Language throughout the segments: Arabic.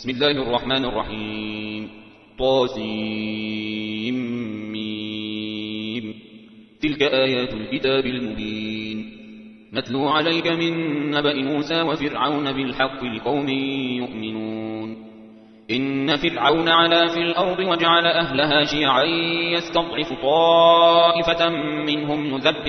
بسم الله الرحمن الرحيم طاسيم تلك آيات الكتاب المبين نتلو عليك من نبأ موسى وفرعون بالحق لقوم يؤمنون إن فرعون علا في الأرض وجعل أهلها شيعا يستضعف طائفة منهم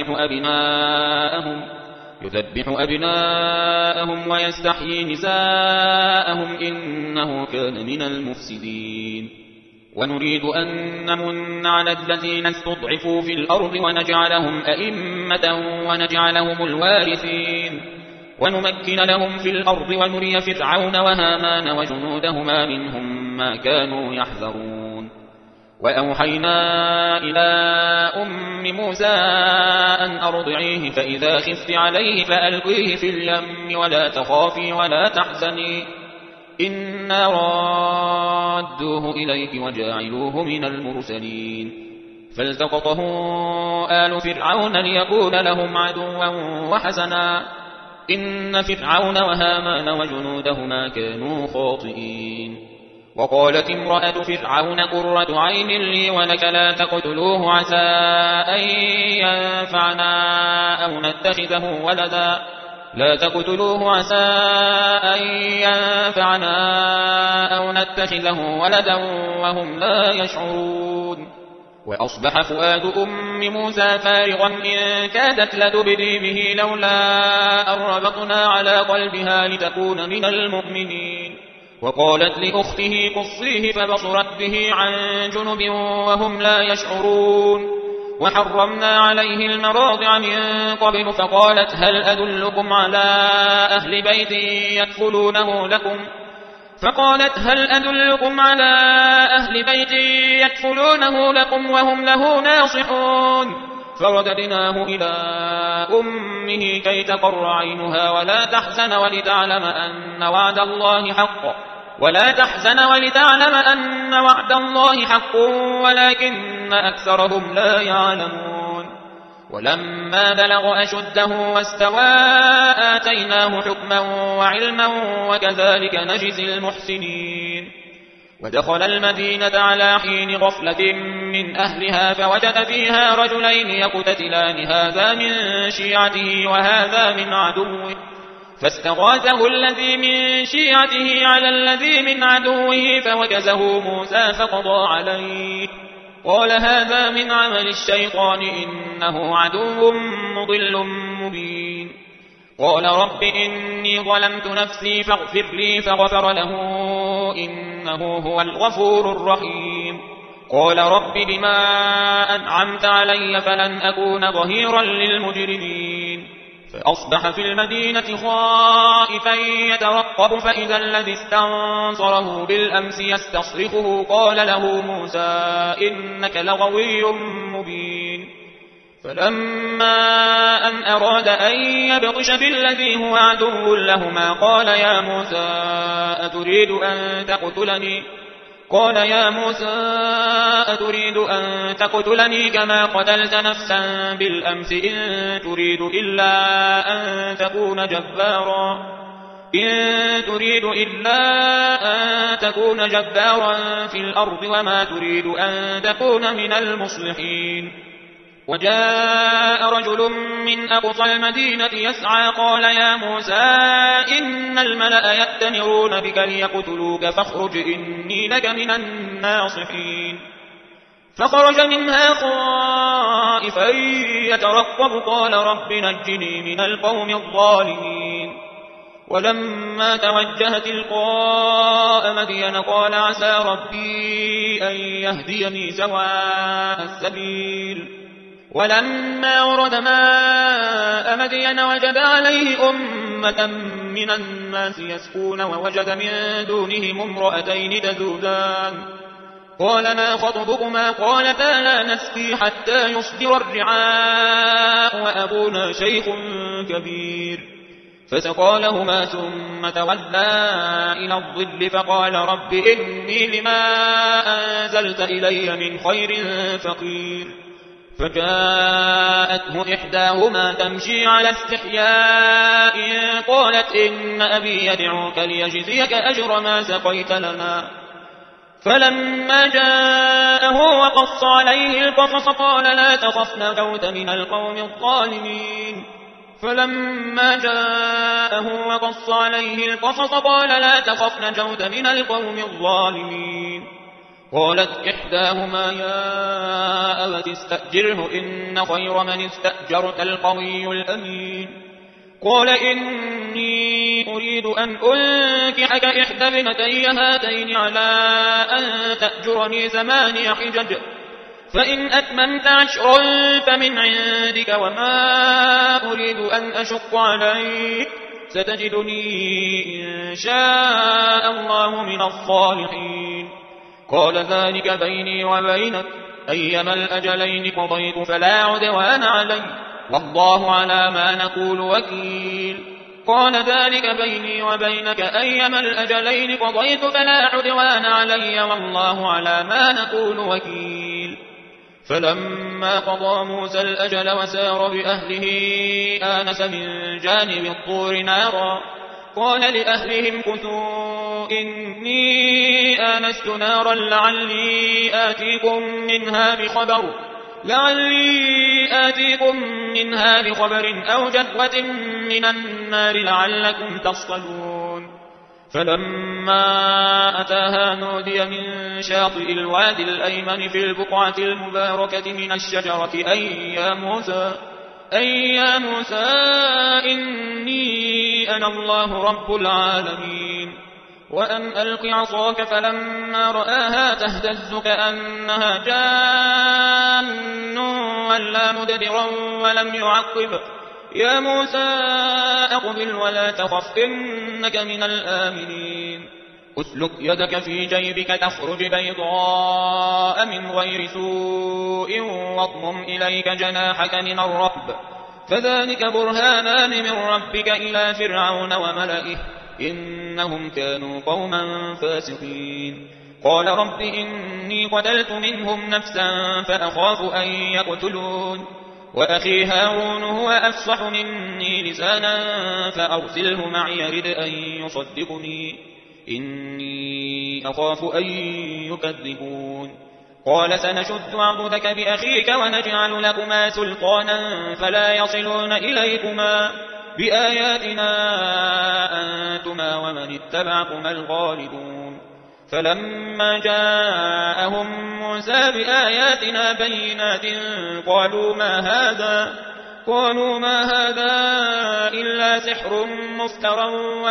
يذبح أبناءهم ويستحيي نساءهم إنه كان من المفسدين ونريد أن نمن على الذين استضعفوا في الأرض ونجعلهم أئمة ونجعلهم الوارثين ونمكن لهم في الأرض ونري فرعون وهامان وجنودهما منهم ما كانوا يحذرون وأوحينا إلى أم موسى أن أرضعيه فإذا خفت عليه فألقيه في اليم ولا تخافي ولا تحزني إنا رادوه إليك وجاعلوه من المرسلين فالتقطه آل فرعون ليكون لهم عدوا وحزنا إن فرعون وهامان وجنودهما كانوا خاطئين وقالت امرأة فرعون قرة عين لي ولك لا تقتلوه عسى أن ينفعنا أو نتخذه ولدا وهم لا يشعرون وأصبح فؤاد أم موسى فارغا إن كادت لتبدي به لولا أن ربطنا على قلبها لتكون من المؤمنين وقالت لأخته قصيه فبصرت به عن جنب وهم لا يشعرون وحرمنا عليه المراضع من قبل فقالت هل أدلكم على أهل بيت يكفلونه لكم وهم له ناصحون فرددناه إلى أمه كي تقر عينها ولا تحزن ولتعلم أن وعد الله حق ولكن أكثرهم لا يعلمون ولما بلغ أشده واستوى آتيناه حكما وعلما وكذلك نجزي المحسنين ودخل المدينة على حين غفلة من أهلها فوجد فيها رجلين يقتتلان هذا من شيعته وهذا من عدوه فاستغاثه الذي من شيعته على الذي من عدوه فوكزه موسى فقضى عليه قال هذا من عمل الشيطان إنه عدو مضل مبين قال رب إني ظلمت نفسي فاغفر لي فغفر له إنه هو الغفور الرحيم قال رب بما أنعمت علي فلن أكون ظهيرا للمجرمين فأصبح في المدينة خائفا يترقب فإذا الذي استنصره بالأمس يستصرخه قال له موسى إنك لغوي مبين فلما أن أراد أن يبطش بالذي هو عدو لهما قال يا موسى أتريد أن تقتلني كما قتلت نفسا بالأمس إن تريد إلا أن تكون جبارا في الأرض وما تريد أن تكون من المصلحين وجاء رجل من أقصى المدينة يسعى قال يا موسى إن الملأ يأتمرون بك ليقتلوك فاخرج إني لك من الناصحين فخرج منها خائفا يترقب قال رب نجني من القوم الظالمين ولما توجه تلقاء مدين قال عسى ربي أن يهديني سواء السبيل ولما ورد ماء مدين وجد عليه أمة من الناس يسقون ووجد من دونهم امرأتين تذودان قال ما خطبكما قالتا لا نسقي حتى يصدر الرعاء وأبونا شيخ كبير فسقى لهما ثم تولى إلى الظل فقال رب إني لما أنزلت إلي من خير فقير فجاءته إحداهما إحداهما تمشي على استحياء قالت إن أبي يدعوك ليجزيك أجر ما سقيت لنا. فلما جاءه وقص عليه القصص قال لا تخف نجوت من القوم الظالمين. فلما جاءه وقص عليه القصص قال لا تخف نجوت من القوم الظالمين. قالت إحداهما يا أبت استأجره إن خير من استأجرت القوي الأمين. قال إني أريد أن أنكحك إحدى ابنتي هاتين على أن تأجرني 8 حجج فإن أتممت 10 فمن عندك وما أريد أن أشق عليك ستجدني إن شاء الله من الصالحين. قال ذلك بيني وبينك أيما الأجلين قضيت فلا عدوان علي والله على ما نقول وكيل. قال ذلك بيني وبينك أيما الأجلين قضيت فلا عدوان علي والله على ما نقول وكيل. فلما قضى موسى الأجل وسار بأهله آنس من جانب الطور نارا قال لأهلهم كثوا إني آنست نارا لعلي آتيكم منها بخبر أو جذوة من النار لعلكم تصطلون. فلما أتاها نودي من شاطئ الوادي الأيمن في البقعة المباركة من الشجرة أي يا موسى إني أنا الله رب العالمين وأن ألق عصاك. فلما رآها تهتز كأنها جان ولا مدبرا ولم يعقب يا موسى أقبل ولا تخف إنك من الآمنين. أسلك يدك في جيبك تخرج بيضاء من غير سوء واضمم إليك جناحك من الرهب فذلك برهانان من ربك إلى فرعون وملئه إنهم كانوا قوما فاسقين. قال رب إني قتلت منهم نفسا فأخاف أن يقتلون وأخي هارون هو أفصح مني لسانا فأرسله معي يرد أن يصدقني إني أخاف أن يكذبون. قال سنشد عضدك بأخيك ونجعل لكما سلطانا فلا يصلون إليكما بآياتنا أنتما ومن اتبعكما الغالبون. فلما جاءهم موسى بآياتنا بينات قالوا ما هذا إلا سحر مفترى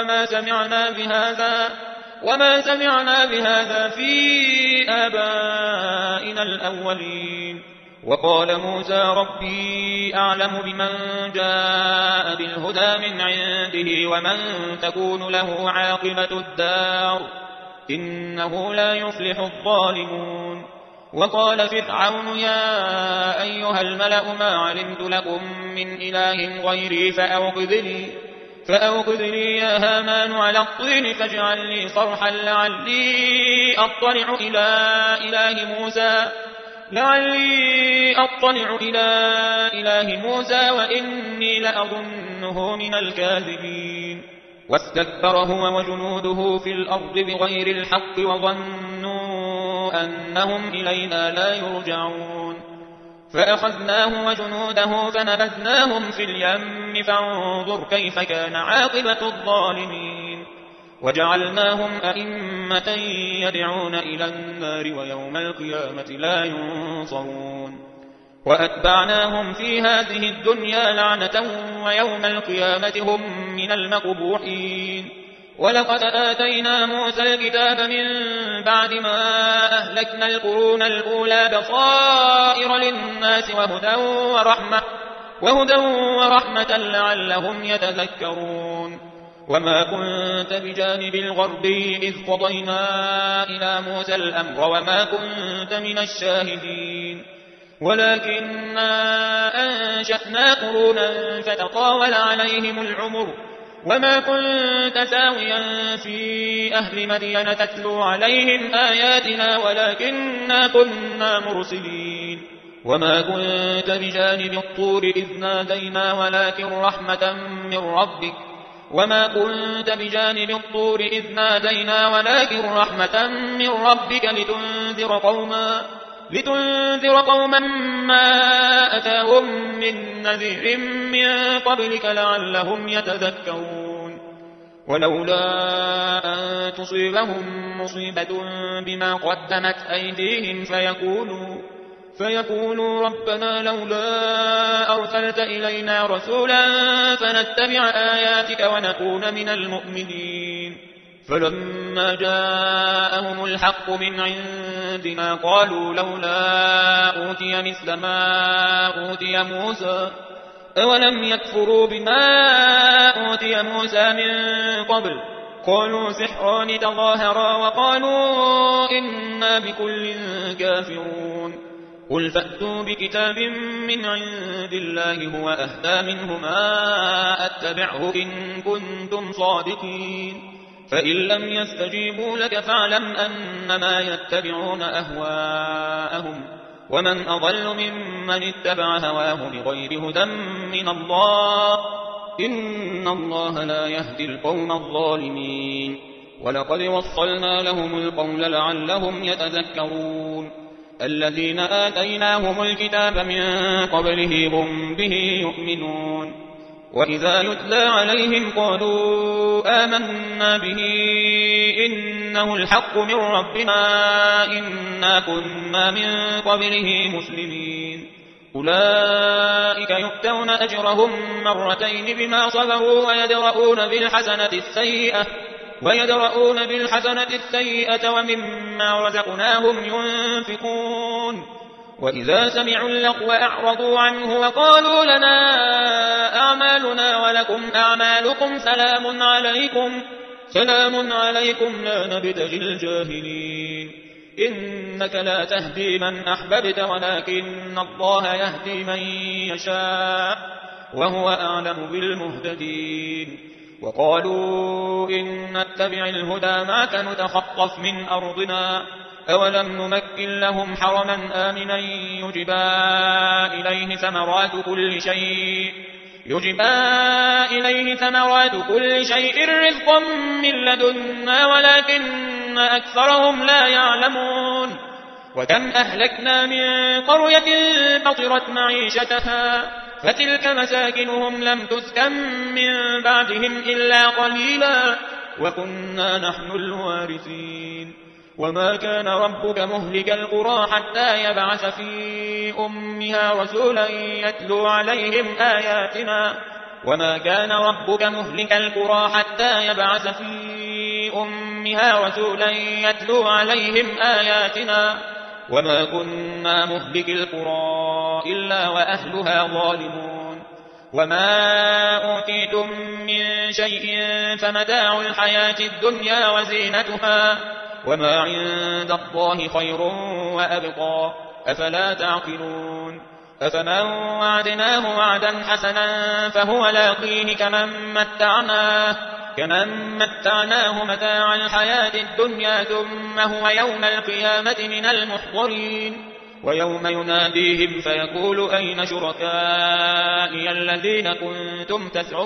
وما سمعنا بهذا في آبائنا الأولين. وقال موسى ربي أعلم بمن جاء بالهدى من عنده ومن تكون له عاقبة الدار إنه لا يفلح الظالمون. وقال فرعون يا أيها الملأ ما علمت لكم من إله غيري فأوقذ لي يا هامان على الطين فاجعل لي صرحا لعلي أطلع إلى إله موسى وإني لأظنه من الكاذبين. واستكبر هو وجنوده في الأرض بغير الحق وظنوا أنهم إلينا لا يرجعون. فأخذناه وجنوده فنبذناهم في اليم فانظر كيف كان عاقبة الظالمين. وجعلناهم أئمة يدعون إلى النار ويوم القيامة لا ينصرون. وأتبعناهم في هذه الدنيا لعنة ويوم القيامة هم من المقبوحين. ولقد آتينا موسى الكتاب من بعد ما أهلكنا القرون الأولى بصائر للناس وهدى ورحمة لعلهم يتذكرون. وما كنت بجانب الغربي إذ قضينا إلى موسى الأمر وما كنت من الشاهدين ولكننا أنشأنا قرونا فتطاول عليهم العمر وما كنت ساويا في أهل مدين تتلو عليهم آياتنا ولكننا كنا مرسلين. وما كنت بجانب الطور إذ نادينا ولكن رحمة من ربك لتنذر قوما ما أتاهم من نذير من قبلك لعلهم يتذكرون ولولا أن تصيبهم مصيبة بما قدمت أيديهم فيقولوا ربنا لولا أرسلت إلينا رسولا فنتبع آياتك ونكون من المؤمنين فلما جاءهم الحق من عندنا قالوا لولا أوتي مثل ما أوتي موسى أولم يكفروا بما أوتي موسى من قبل قالوا سحران تظاهرا وقالوا إنا بكل كافرون قل فأتوا بكتاب من عند الله هو أهدى منهما أتبعه إن كنتم صادقين فإن لم يستجيبوا لك فاعلم أنما يتبعون أهواءهم ومن أضل ممن اتبع هواه بغير هدى من الله إن الله لا يهدي القوم الظالمين ولقد وصلنا لهم القول لعلهم يتذكرون الذين آتيناهم الكتاب من قبله هم به يؤمنون وإذا يتلى عليهم قالوا آمنا به إنه الحق من ربنا إنا كنا من قبله مسلمين أولئك يؤتون أجرهم مرتين بما صبروا ويدرؤون بالحسنة السيئة ومما رزقناهم ينفقون وإذا سمعوا اللغو أعرضوا عنه وقالوا لنا أعمالنا ولكم أعمالكم سلام عليكم لا نبتغي الجاهلين إنك لا تهدي من أحببت ولكن الله يهدي من يشاء وهو أعلم بالمهتدين وقالوا إن نتبع الهدى معك نتخطف من أرضنا أولم نمكن لهم حرما آمنا يجبى إليه ثمرات كل شيء رزقا من لدنا ولكن أكثرهم لا يعلمون وكم أهلكنا من قرية بطرت معيشتها فتلك مساكنهم لم تسكن من بعدهم إلا قليلا وكنا نحن الوارثين وما كان ربك مهلك القرى حتى يبعث في أمها رسولا يتلو عليهم آياتنا وما كان ربك مهلك القرى حتى يبعث في أمها رسولا يتلو عليهم آياتنا وما كنا مهلك القرى إلا وأهلها ظالمون وما أوتيتم من شيء فمتاع الحياة الدنيا وزينتها وما عند الله خير وأبقى أفلا تعقلون أفمن وعدناه وعدا حسنا فهو لاقيه كمن متعناه متاع الحياة الدنيا ثم هو يوم القيامة من المحضرين ويوم يناديهم فيقول أين شركائي الذين كنتم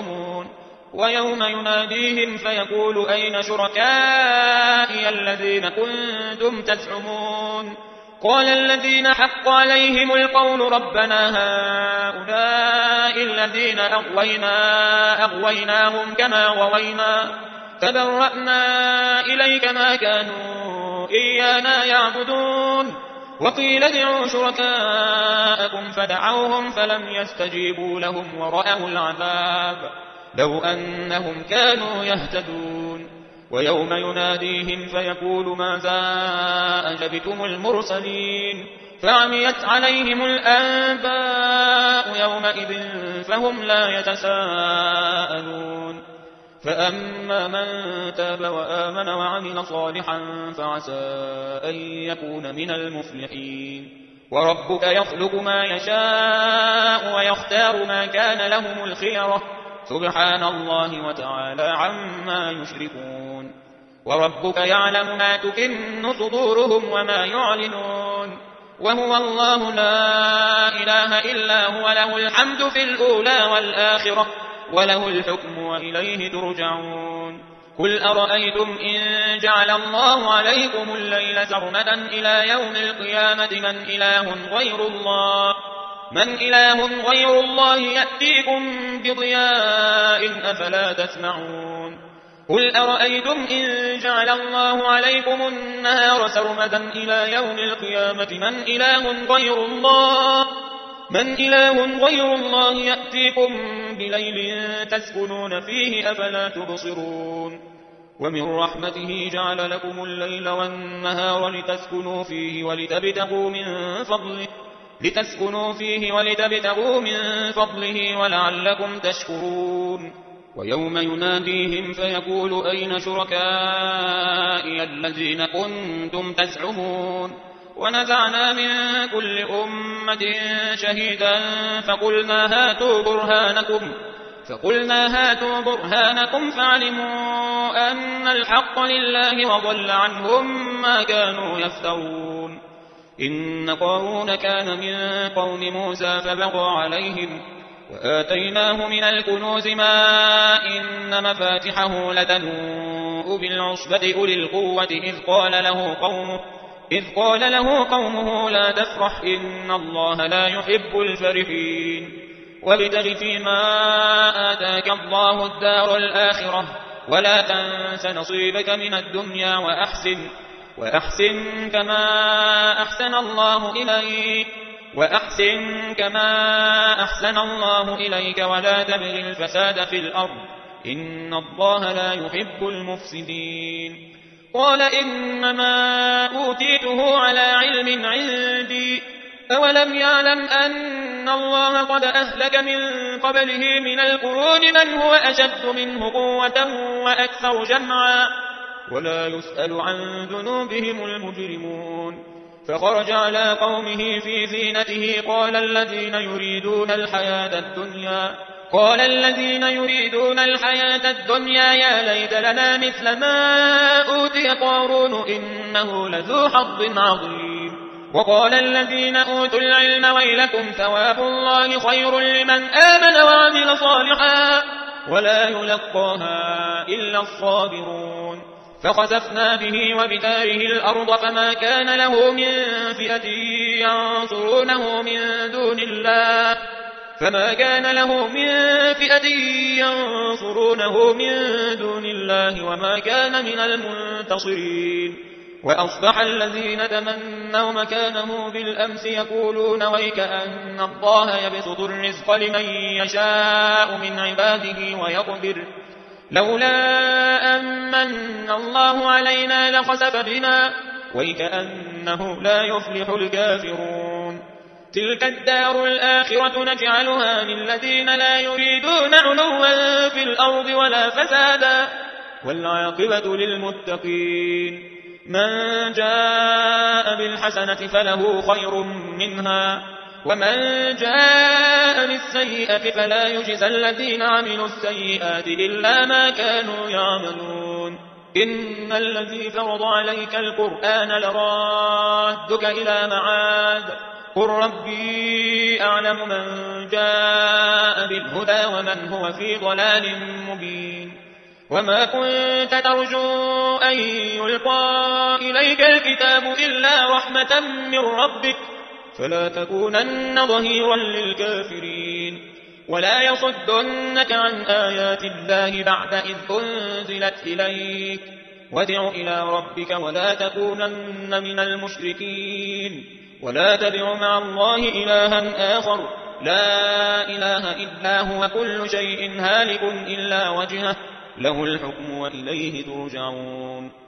تزعمون قال الذين حق عليهم القول ربنا هؤلاء الذين أغويناهم كما غوينا تبرأنا إليك ما كانوا إيانا يعبدون وقيل ادعوا شركاءكم فدعوهم فلم يستجيبوا لهم ورأوا العذاب لو أنهم كانوا يهتدون ويوم يناديهم فيقول ماذا أجبتم المرسلين فعميت عليهم الأنباء يومئذ فهم لا يتساءلون فأما من تاب وآمن وعمل صالحا فعسى أن يكون من المفلحين وربك يخلق ما يشاء ويختار ما كان لهم الخيرة سبحان الله وتعالى عما يشركون وربك يعلم ما تكن صدورهم وما يعلنون وهو الله لا إله إلا هو له الحمد في الأولى والآخرة وله الحكم وإليه ترجعون قل أرأيتم إن جعل الله عليكم الليل سرمدا إلى يوم القيامة من إله غير الله يأتيكم بضياء أفلا تسمعون قل أرأيتم إن جعل الله عليكم النهار سرمدا إلى يوم القيامة من إله غير الله يأتيكم بليل تسكنون فيه أفلا تبصرون ومن رحمته جعل لكم الليل والنهار لتسكنوا فيه ولتبتغوا من فضله ولعلكم تشكرون ويوم يناديهم فيقول أين شركائي الذين كنتم تزعمون ونزعنا من كل أمة شهيدا فقلنا هاتوا برهانكم فعلموا أن الحق لله وضل عنهم ما كانوا يفترون إن قارون كان من قوم موسى فبغى عليهم وآتيناه من الكنوز ما إن مفاتحه لتنوء بالعصبة أولي القوة إذ قال له قومه لا تفرح إن الله لا يحب الفرحين وابتغ فيما آتاك الله الدار الآخرة ولا تنس نصيبك من الدنيا وأحسن كما أحسن الله إليك ولا تبغ الفساد في الأرض إن الله لا يحب المفسدين قال إنما أوتيته على علم عندي أولم يعلم أن الله قد أهلك من قبله من القرون من هو أشد منه قوة وأكثر جمعا ولا يسأل عن ذنوبهم المجرمون فخرج على قومه في زينته قال الذين يريدون الحياة الدنيا يا ليت لنا مثل ما أوتي قارون إنه لذو حظ عظيم وقال الذين أوتوا العلم ويلكم ثواب الله خير لمن آمن وعمل صالحا ولا يلقاها إلا الصابرون فخسفنا به وبداره الأرض فما كان له من فئة ينصرونه من دون الله وما كان من المنتصرين وأصبح الذين تمنوا مكانه بالأمس يقولون ويك أن الله يبسط الرزق لمن يشاء من عباده ويقدر لولا أمن الله علينا لخسف بنا ويكأنه لا يفلح الكافرون تلك الدار الآخرة نجعلها للذين لا يريدون علوا في الأرض ولا فسادا والعاقبة للمتقين من جاء بالحسنة فله خير منها ومن جاء بالسيئة فلا يجزى الذين عملوا السيئات إلا ما كانوا يعملون إن الذي فرض عليك القرآن لرادك إلى معاد قل ربي أعلم من جاء بالهدى ومن هو في ضلال مبين وما كنت ترجو أن يلقى إليك الكتاب إلا رحمة من ربك فلا تكونن ظهيرا للكافرين ولا يصدنك عن آيات الله بعد إذ أنزلت إليك وادع إلى ربك ولا تكونن من المشركين ولا تدع مع الله إلها آخر لا إله إلا هو كل شيء هالك إلا وجهه له الحكم وإليه ترجعون